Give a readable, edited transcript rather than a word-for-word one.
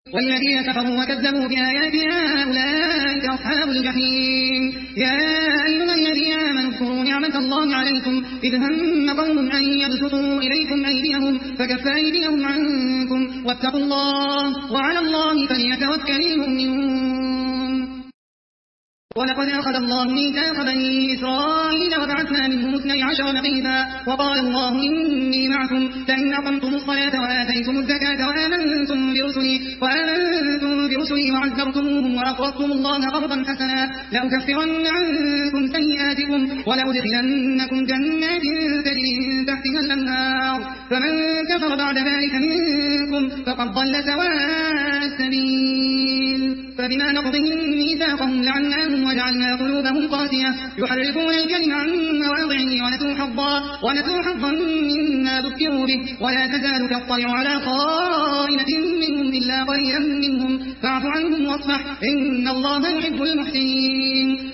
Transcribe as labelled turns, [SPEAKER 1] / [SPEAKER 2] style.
[SPEAKER 1] والذين كفروا وكذبوا بآياتنا أولئك أصحاب الجحيم. يا أيها الذين آمنوا اذكروا نعمة الله عليكم إذ هم قوم أن يبسطوا إليكم أيديهم فكف أيديهم عنكم واتقوا الله وعلى الله فليتوكل المؤمنون. ولقد أخذ الله ميثاق بني إسرائيل وبعثنا منهم 12 نقيبا وقال الله إني معكم لئن أقمتم الصلاة وآتيتم الزكاة وآمنتم برسلي وعزرتموهم وأقرضتم الله قرضا حسنا لأكفرن عنكم سيئاتكم ولأدخلنكم جنات تجري من تحتها الأنهار فمن كفر بعد ذلك منكم فقد ضل سواء السبيل. فبما نقضهم ميثاقهم لعناهم وجعلنا قلوبهم قاسية يحرفون الكلم عن مواضعه ونسوا حظا مما ذكروا به ولا تزال تطلع على خائنة منهم إلا قليلا منهم فاعف عنهم واصفح إن الله يحب المحسنين.